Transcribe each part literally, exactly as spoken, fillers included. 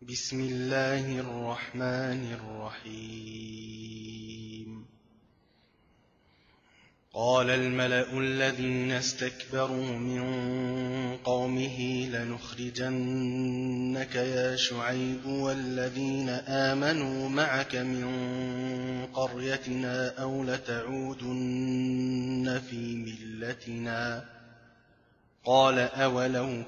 بسم الله الرحمن الرحيم قال الملأ الذين استكبروا من قومه لنخرجنك يا شعيب والذين آمنوا معك من قريتنا أو لتعودن في ملتنا قال أولو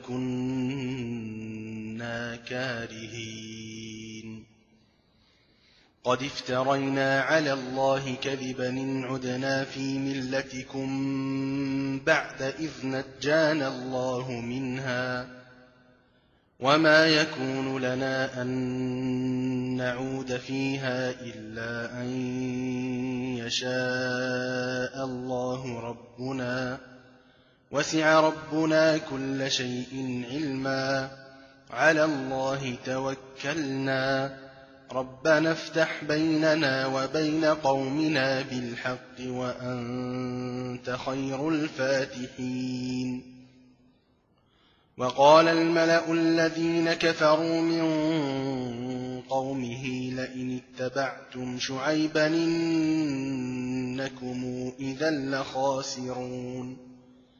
كنا كارهين قد افترينا على الله كذبا إن عدنا في ملتكم بعد إذ نجانا الله منها وما يكون لنا أن نعود فيها إلا أن يشاء الله ربنا وسع ربنا كل شيء علما على الله توكلنا ربنا افتح بيننا وبين قومنا بالحق وأنت خير الفاتحين وقال الملأ الذين كفروا من قومه لئن اتبعتم شعيبا إنكم إذا لخاسرون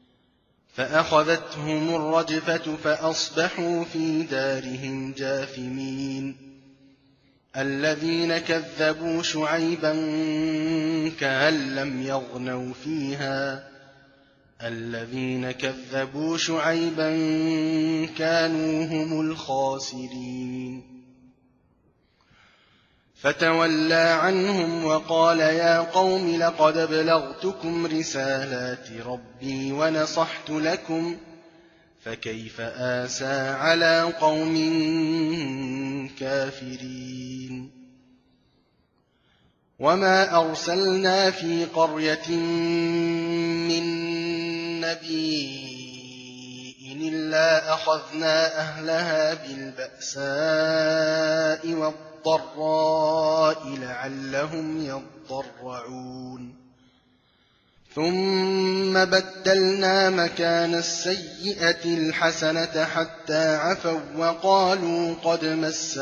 فأخذتهم الرجفة فأصبحوا في دارهم جاثمين الذين كذبوا شعيبا كأن لم يغنوا فيها الذين كذبوا شعيبا كانوا هم الخاسرين فتولى عنهم وقال يا قوم لقد أبلغتكم رسالات ربي ونصحت لكم فكيف آسى على قوم كافرين وما أرسلنا في قرية من نبي إلا أخذنا أهلها بالبأساء والضراء لعلهم يضرعون ثم بدلنا مكان السيئة الحسنة حتى عفوا وقالوا قد مس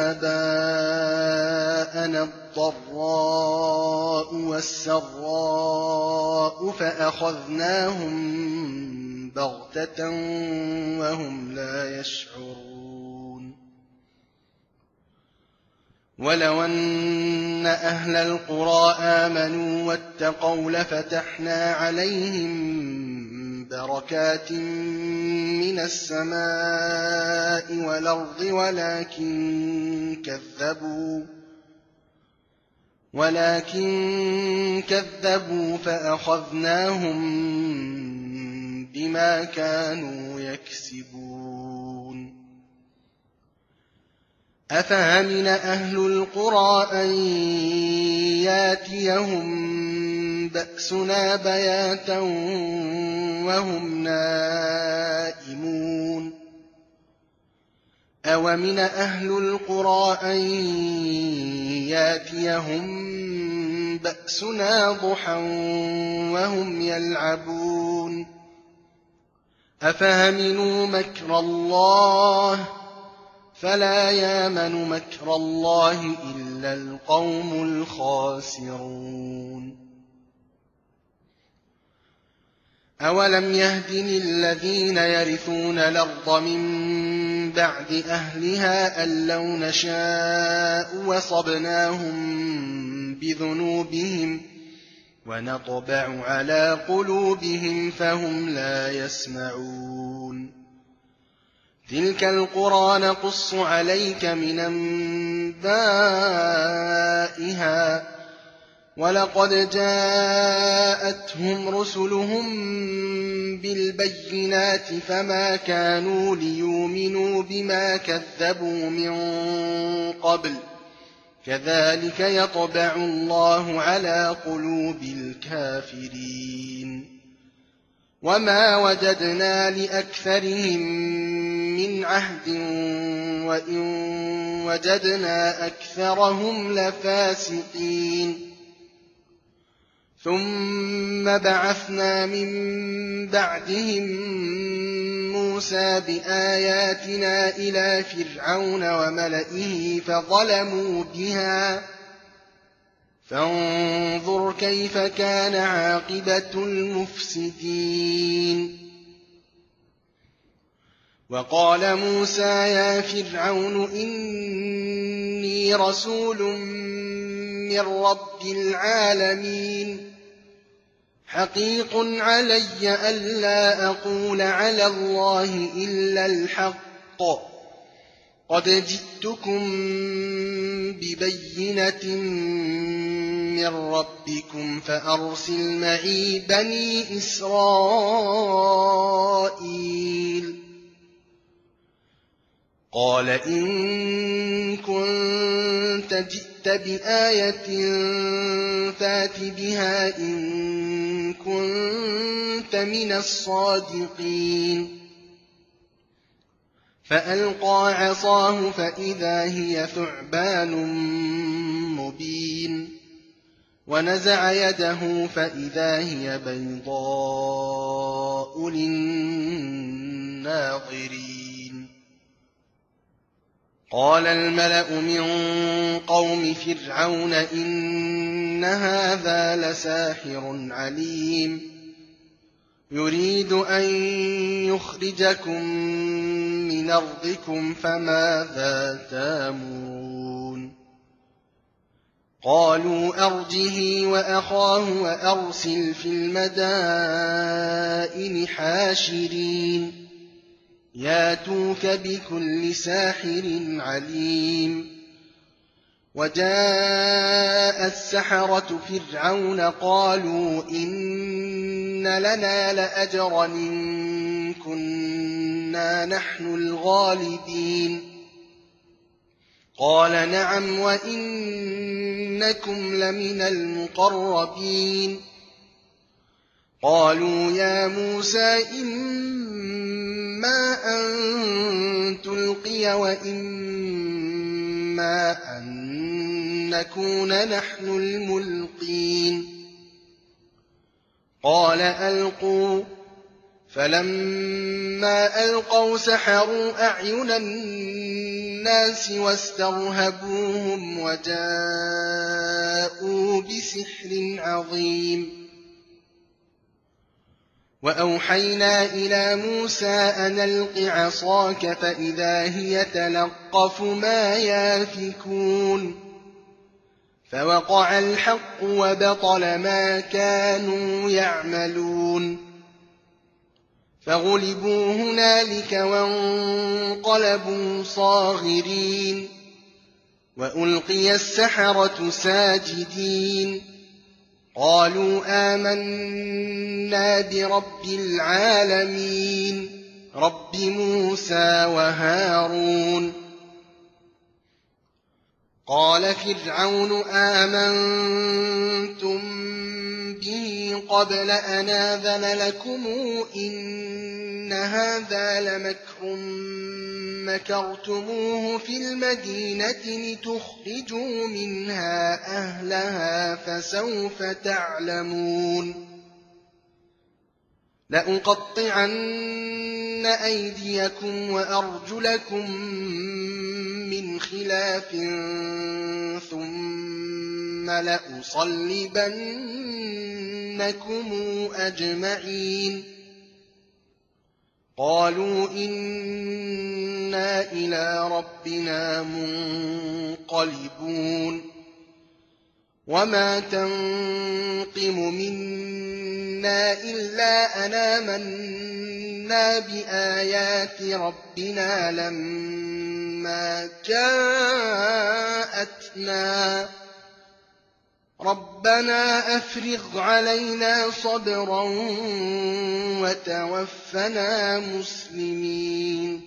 آباءنا الضراء والسراء فأخذناهم بغتة وهم لا يشعرون ولو أن أهل القرى آمنوا واتقوا لفتحنا عليهم بركات من السماء والأرض ولكن كذبوا ولكن كذبوا فأخذناهم بما كانوا يكسبون أفأمن أهل القرى أن ياتيهم بأسنا بياتا وهم نائمون أومن أهل القرى أن ياتيهم بأسنا ضحى وهم يلعبون أفأمنوا مكر الله فلا يامن مكر الله إلا القوم الخاسرون أولم يهد للذين يرثون الأرض من بعد أهلها أن لو نشاء وصبناهم بذنوبهم ونطبع على قلوبهم فهم لا يسمعون تلك القرى نقص عليك من أنبائها ولقد جاءتهم رسلهم بالبينات فما كانوا ليؤمنوا بما كذبوا من قبل كذلك يطبع الله على قلوب الكافرين وما وجدنا لأكثرهم من عهد وإن وجدنا أكثرهم لفاسقين ثم بعثنا من بعدهم موسى بآياتنا إلى فرعون وملئه فظلموا بها فانظر كيف كان عاقبة المفسدين. وقال موسى يا فرعون إني رسول من رب العالمين حقيق علي ألا أقول على الله إلا الحق قد جئتكم ببينة من ربكم فأرسل معي بني إسرائيل. قال إن كنت جئت بآية فات بها إن كنت من الصادقين. فألقى عصاه فإذا هي ثعبان مبين ونزع يده فإذا هي بيضاء للناظرين. قال الملأ من قوم فرعون إن هذا لساحر عليم يريد أن يخرجكم من أرضكم فماذا تأمرون. قالوا أرجه وأخاه وأرسل في المدائن حاشرين ياتوك بكل ساحر عليم. وجاء السحرة فرعون قالوا إن لنا لأجرا إن كنا نحن الغالبين. قال نعم وإنكم لمن المقربين. قالوا يا موسى إما أن تلقي وإما أن نكون نحن الملقين. قال ألقوا فلما ألقوا سحروا أعين الناس واسترهبوهم وجاءوا بسحر عظيم. وأوحينا إلى موسى أن ألق عصاك فإذا هي تلقف ما يافكون. فوقع الحق وبطل ما كانوا يعملون. فغلبوا هنالك وانقلبوا صاغرين وألقي السحرة ساجدين. قالوا آمنا برب العالمين رب موسى وهارون. قال فرعون آمنتم به قبل أن آذن لكم إن هذا لمكر مكرتموه في المدينة لتخرجوا منها أهلها فسوف تعلمون. لأقطعن أيديكم وأرجلكم من خلاف ثم لأصلبنكم أجمعين. قالوا إنا إلى ربنا منقلبون. وما تنقم منا إلا أن آمنا بآيات ربنا لما جاءتنا ربنا أفرغ علينا صبرا وتوفنا مسلمين.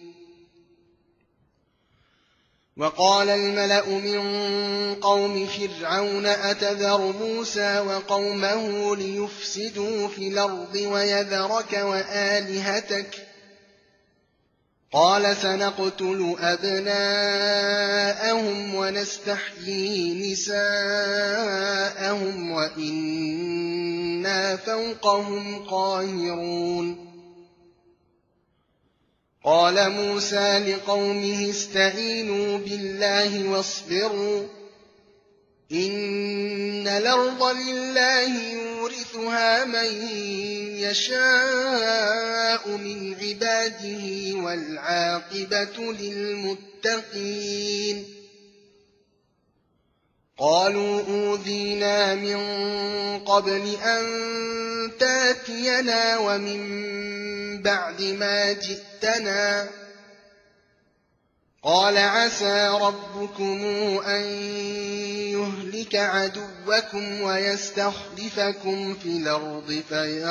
وقال الملأ من قوم فرعون أتذر موسى وقومه ليفسدوا في الأرض ويذرك وآلهتك قال سنقتل أبناءهم ونستحيي نساءهم وإنا فوقهم قاهرون قال موسى لقومه استعينوا بالله واصبروا إن الأرض لله يورثها من يشاء من عباده والعاقبة للمتقين قالوا أوذينا من قبل أن تاتينا ومن بعد ما جئتنا قال عسى ربكم أن يهلك عدوكم ويستخلفكم في الأرض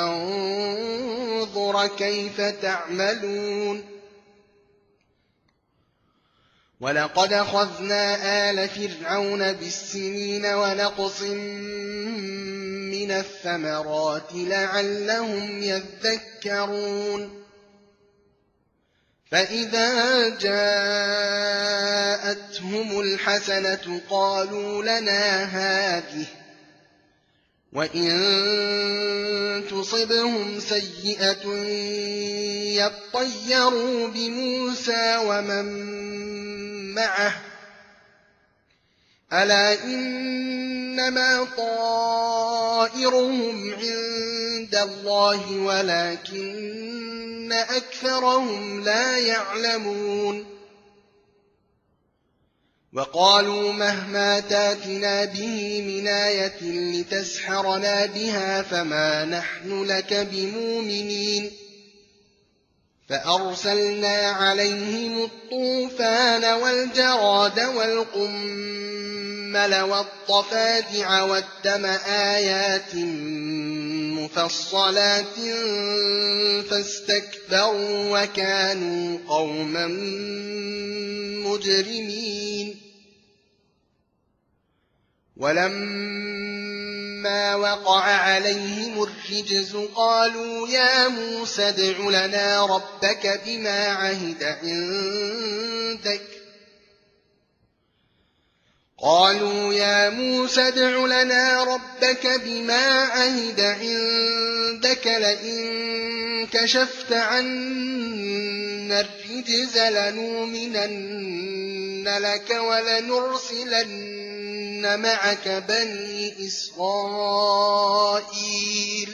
فينظر كيف تعملون ولقد أخذنا آل فرعون بالسنين ونقص من الثمرات لعلهم يذكرون فإذا جاءتهم الحسنة قالوا لنا هذه وإن تصبهم سيئة يطيروا بموسى ومن معه ألا إنما طائرهم عند الله ولكن أكثرهم لا يعلمون وقالوا مهما تاتنا به من آية لتسحرنا بها فما نحن لك بمؤمنين فأرسلنا عليهم الطوفان والجراد والقمل والضفادع والدم آيات مفصلات فاستكبروا وكانوا قوما مجرمين ولما وقع عليهم الرجز قالوا يا موسى ادع لنا ربك بما عهد عندك قالوا يا موسى ادع لنا ربك بما عهد عندك لئن كشفت عنا الرجز لنؤمنن لك ولنرسلن معك بني إسرائيل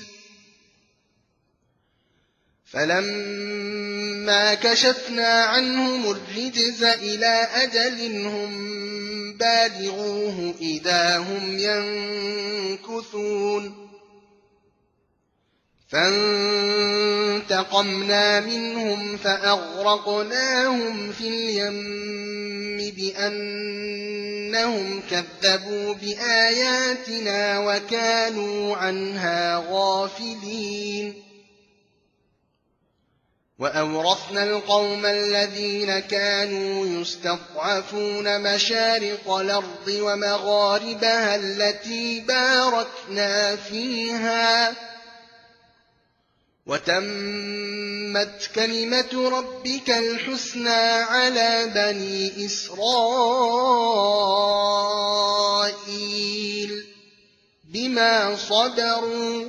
فلما كشفنا عنهم الرجز إلى أجل هم بالغوه إذا هم ينكثون فانتقمنا منهم فأغرقناهم في اليم بأنهم كذبوا بآياتنا وكانوا عنها غافلين وأورثنا القوم الذين كانوا يستضعفون مشارق الأرض ومغاربها التي باركنا فيها وتمت كلمة ربك الحسنى على بني إسرائيل بما صبروا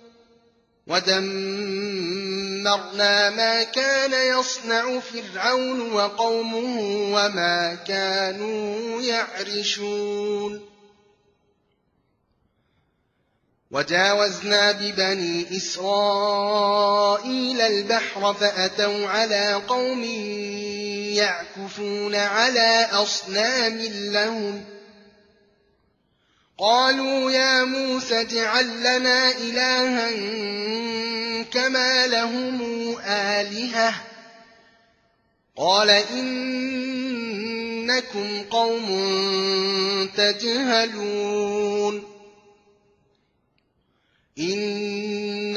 ودمرنا ما كان يصنع فرعون وقومه وما كانوا يعرشون وجاوزنا ببني إسرائيل البحر فأتوا على قوم يعكفون على أصنام لهم قالوا يا موسى اجعل لنا إلها كما لهم آلهة قال إنكم قوم تجهلون إن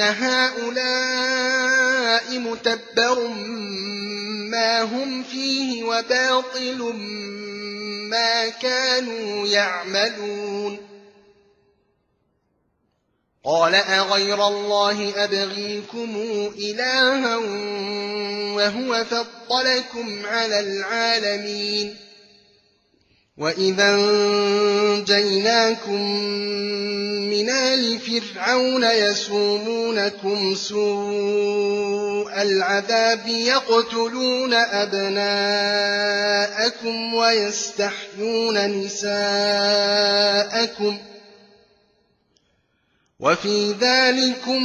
هؤلاء متبر ما هم فيه وباطل ما كانوا يعملون قال أغير الله أبغيكم إلها وهو فضلكم على العالمين وإذا أنجيناكم من آل فرعون يسومونكم سوء العذاب يقتلون أبناءكم ويستحيون نساءكم وفي ذلكم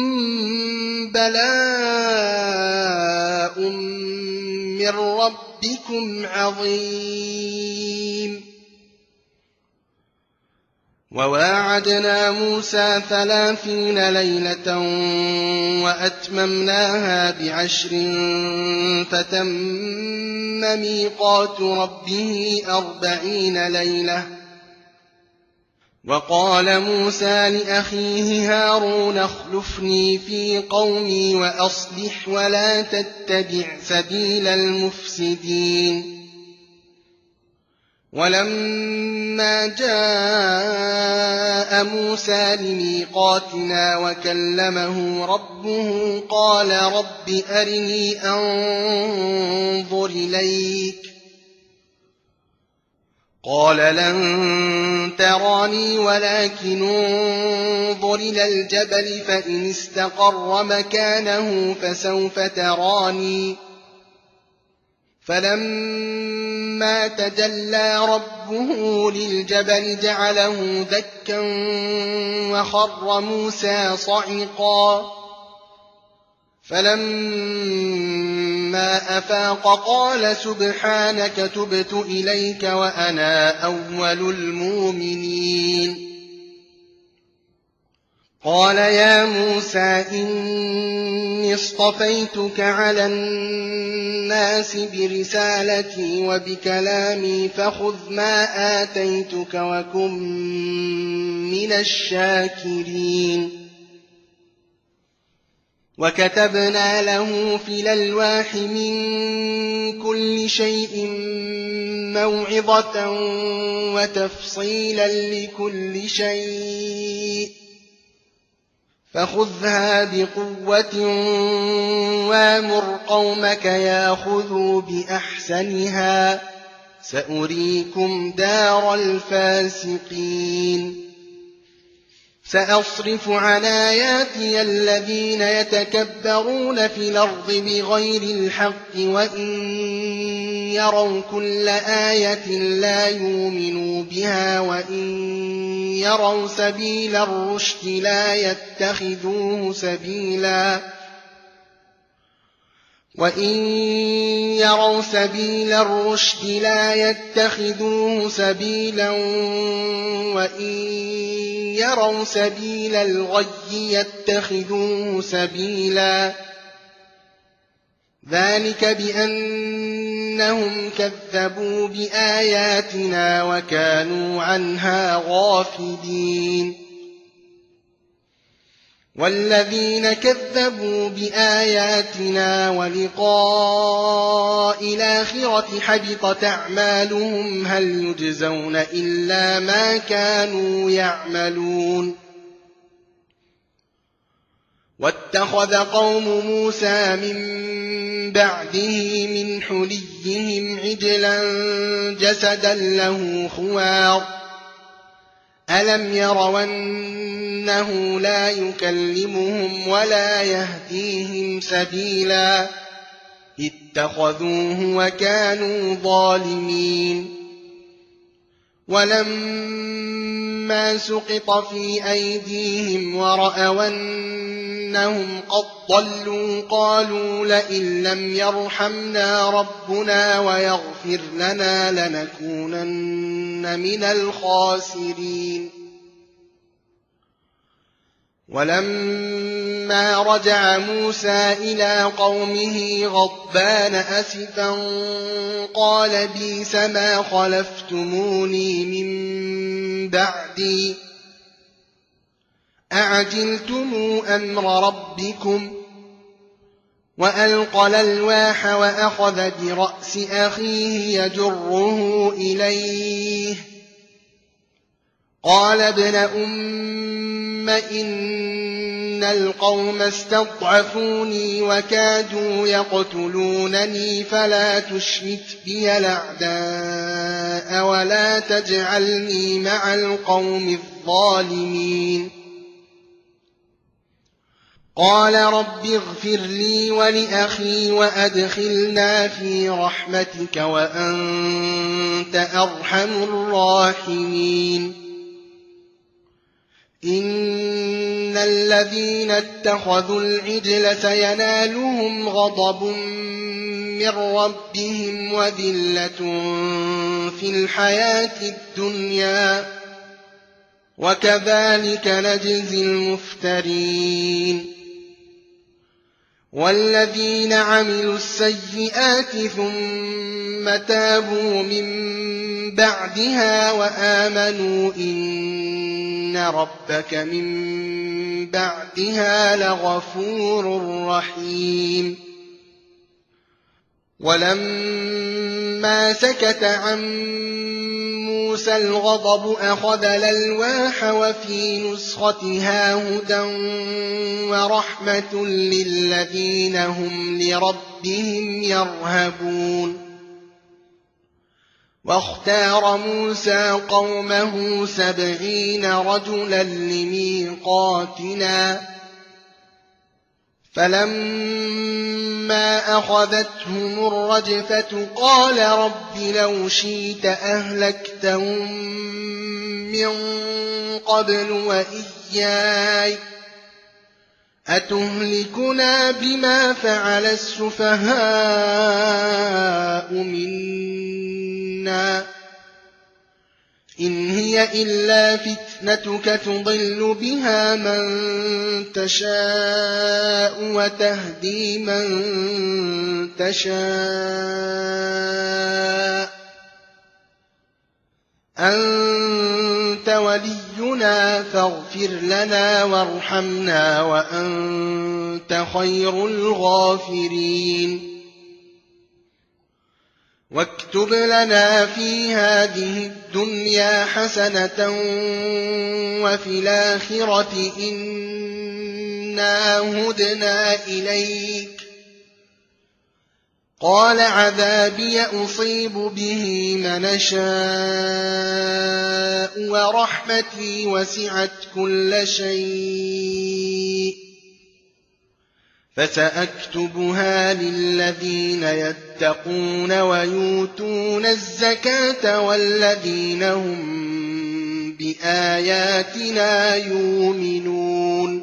بلاء من ربكم عظيم. وواعدنا موسى ثلاثين ليلة وأتممناها بعشر فتم ميقات ربه أربعين ليلة. وقال موسى لأخيه هارون اخلفني في قومي وأصلح ولا تتبع سبيل المفسدين. ولما جاء موسى لميقاتنا وكلمه ربه قال رب أرني أنظر إليك قال لن تراني ولكن انظر إلى الجبل فإن استقر مكانه فسوف تراني. فلما تجلى ربه للجبل جعله دكا وخر موسى صعقا. فلما أفاق قال سبحانك تبت إليك وأنا أول المؤمنين. قال يا موسى إني اصطفيتك على الناس برسالتي وبكلامي فخذ ما آتيتك وكن من الشاكرين. وكتبنا له في الألواح من كل شيء موعظة وتفصيلا لكل شيء فخذها بقوة وامر قومك ياخذوا بأحسنها سأريكم دار الفاسقين. سأصرف عن آياتي الذين يتكبرون في الأرض بغير الحق وإن يروا كل آية لا يؤمنوا بها وإن يروا سبيل الرشد لا يتخذوه سبيلا وإن يروا سبيل الرشد لا يتخذوه سبيلا وإن يروا سبيل الغي يتخذوه سبيلا. ذلك بأنهم كذبوا بآياتنا وكانوا عنها غافلين. والذين كذبوا بآياتنا ولقاء الآخرة حبطت أعمالهم هل يجزون إلا ما كانوا يعملون. واتخذ قوم موسى من بعده من حليهم عجلا جسدا له خوار ألم يروا أنه لا يكلمهم ولا يهديهم سبيلا اتخذوه وكانوا ظالمين. ولما سقط في أيديهم ورأوا أنهم قد ضلوا قالوا لئن لم يرحمنا ربنا ويغفر لنا لنكونن من الخاسرين. ولما رجع موسى إلى قومه غضبان أسفا قال بئس ما خلفتموني من بعدي أعجلتم أمر ربكم وألقى الألواح وأخذ برأس أخيه يجره إليه قال ابن أم إن القوم استضعفوني وكادوا يقتلونني فلا تشمت بي الأعداء ولا تجعلني مع القوم الظالمين قال رب اغفر لي ولأخي وأدخلنا في رحمتك وأنت أرحم الراحمين إن الذين اتخذوا العجل سينالهم غضب من ربهم وذلة في الحياة الدنيا وكذلك نجزي المفترين والذين عملوا السيئات ثم تابوا من بعدها وآمنوا إن ربك من بعدها لغفور رحيم ولما سكت عن موسى الغضب أخذ الألواح وفي نسختها هدى ورحمة للذين هم لربهم يرهبون واختار موسى قومه سبعين رجلا لميقاتنا فلما أخذتهم الرجفة قال رب لو شئت أهلكتهم من قبل وإياي أتهلكنا بما فعل السفهاء منا إن هي إلا فتنتك تضل بها من تشاء وتهدي من تشاء أنت ولينا فاغفر لنا وارحمنا وأنت خير الغافرين واكتب لنا في هذه الدنيا حسنة وفي الآخرة إنا هدنا إليك قال عذابي أصيب به من أشاء ورحمتي وسعت كل شيء فسأكتبها للذين يتقون ويؤتون الزكاة والذين هم بآياتنا يؤمنون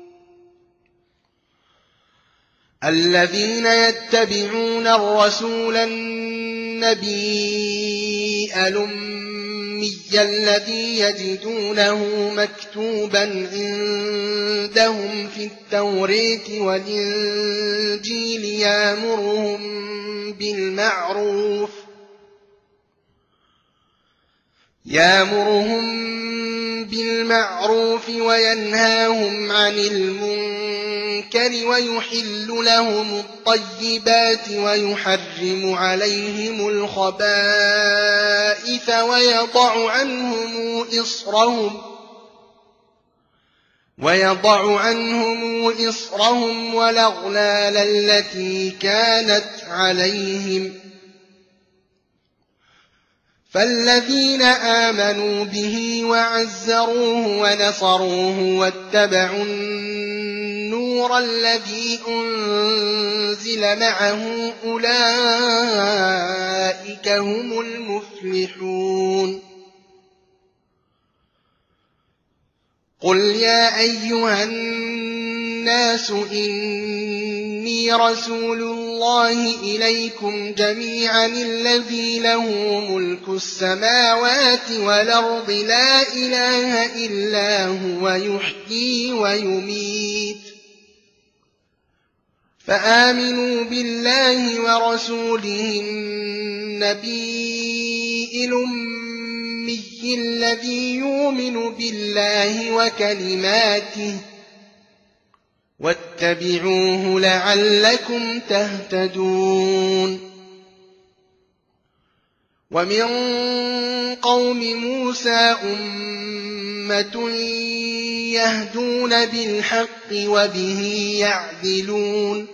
الذين يتبعون الرسول النبي الأمي الذي يجدونه مكتوبا عندهم في التوراة والإنجيل يأمرهم بالمعروف يأمرهم بالمعروف وينهاهم عن المنكر ويحل لهم الطيبات ويحرم عليهم الخبائث ويضع عنهم إصرهم ويضع عنهم إصرهم والأغلال التي كانت عليهم فالذين آمنوا به وعزروه ونصروه واتبعوا النور الذي أنزل معه أولئك هم المفلحون قل يا أيها الناس إني رسول الله إليكم جميعا الذي له ملك السماوات والأرض لا إله إلا هو يحيي ويميت فآمنوا بالله ورسوله النبي الأمي الذي يؤمن بالله وكلماته واتبعوه لعلكم تهتدون ومن قوم موسى أمة يهدون بالحق وبه يعدلون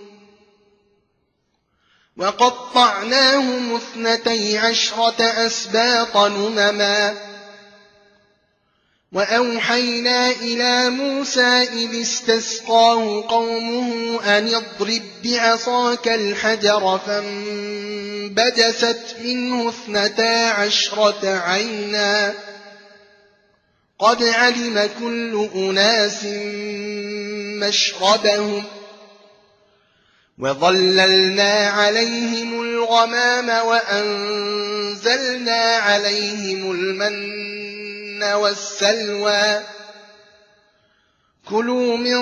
وقطعناهم اثنتي عشرة أسباط نمما وأوحينا إلى موسى إذ استسقاه قومه أن اضرب بعصاك الحجر فانبجست منه اثنتا عشرة عينا قد علم كل أناس مشربهم وظللنا عليهم الغمام وأنزلنا عليهم المن والسلوى كلوا من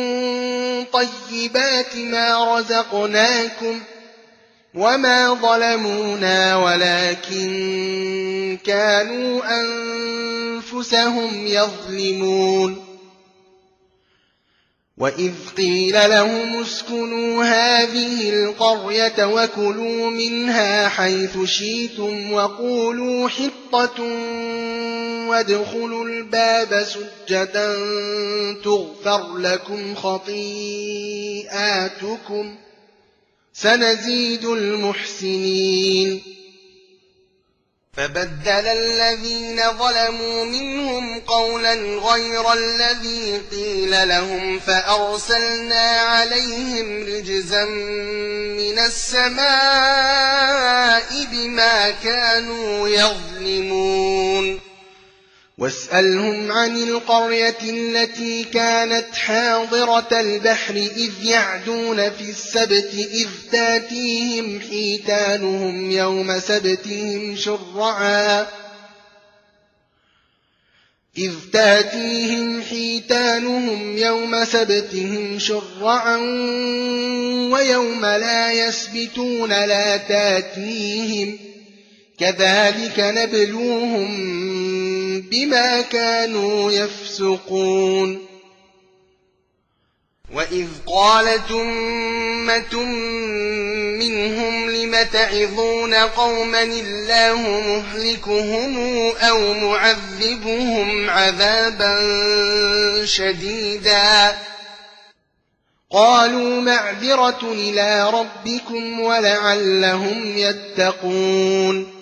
طيبات ما رزقناكم وما ظلمونا ولكن كانوا أنفسهم يظلمون وإذ قيل لهم اسكنوا هذه القرية وكلوا منها حيث شئتم وقولوا حطة وادخلوا الباب سجدا تغفر لكم خطيئاتكم سنزيد المحسنين فبدل الذين ظلموا منهم قولا غير الذي قيل لهم فأرسلنا عليهم رجزا من السماء بما كانوا يظلمون واسألهم عن القرية التي كانت حاضرة البحر إذ يعدون في السبت إذ تاتيهم حيتانهم يوم سبتهم شرعا إذ تاتيهم حيتانهم يوم سبتهم شرعا ويوم لا يسبتون لا تاتيهم كذلك نبلوهم بما كانوا يفسقون وإذ قالت أمة منهم لم تعظون قوما الله مهلكهم أو معذبهم عذابا شديدا قالوا معذرة إلى ربكم ولعلهم يتقون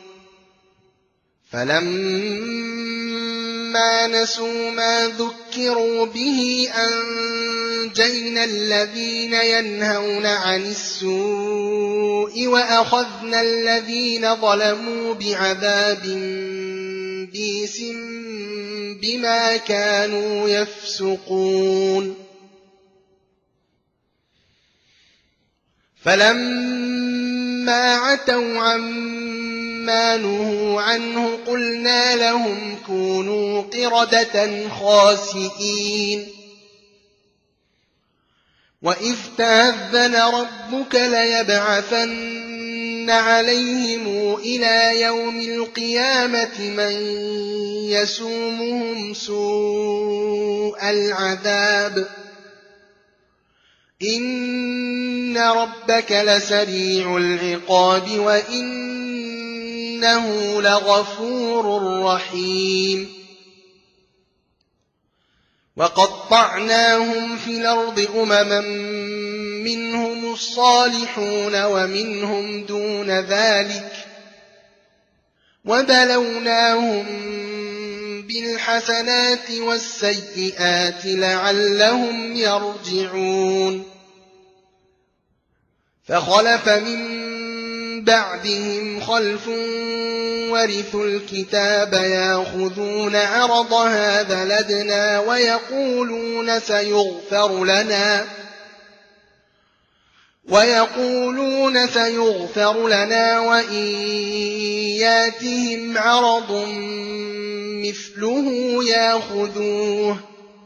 فلما نسوا ما ذكروا به أنجينا الذين ينهون عن السوء وأخذنا الذين ظلموا بعذاب بئيس بما كانوا يفسقون فلما عتوا عما نهوا عنه قلنا لهم كونوا قردة خاسئين وإذ تأذن ربك ليبعثن عليهم إلى يوم القيامة من يسومهم سوء العذاب إن ربك لسريع العقاب وإنه لغفور رحيم وقطعناهم في الأرض أمما منهم الصالحون ومنهم دون ذلك وبلوناهم بالحسنات والسيئات لعلهم يرجعون فخلف من بعدهم خلف ورثوا الكتاب يأخذون عرض هذا الأدنى ويقولون سيغفر لنا ويقولون سيغفر لنا وإن ياتهم عرض مثله يأخذوه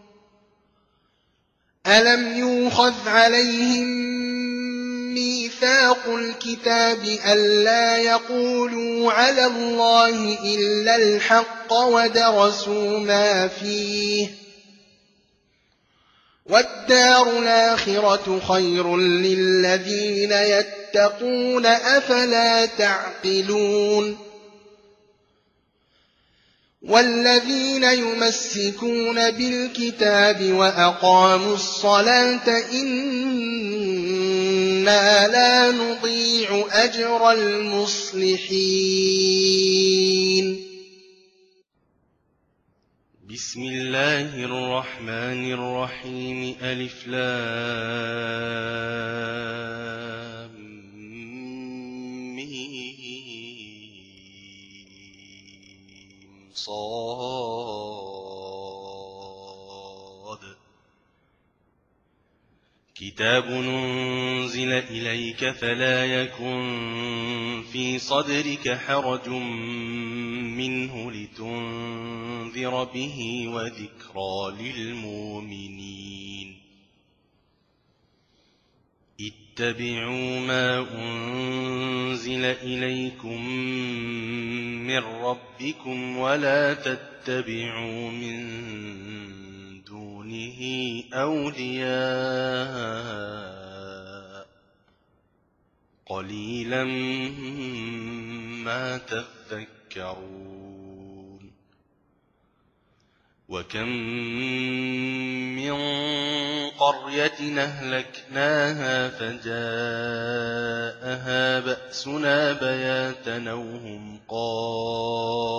ألم يؤخذ عليهم ميثاق الكتاب ألا يقولوا على الله إلا الحق ودرسوا ما فيه والدار الآخرة خير للذين يتقون أفلا تعقلون والذين يمسكون بالكتاب وأقاموا الصلاة إنا لا نضيع أجر المصلحين. بسم الله الرحمن الرحيم. ألف لام ميم صاد. كتاب أنزل إليك فلا يكن في صدرك حرج منه لتنذر به وذكرى للمؤمنين. اتبعوا ما أنزل إليكم من ربكم ولا تتبعوا من دونه أولياء قليلا ما تذكرون. وكم من قرية أهلكناها فجاءها بأسنا بياتا أو هم قائلون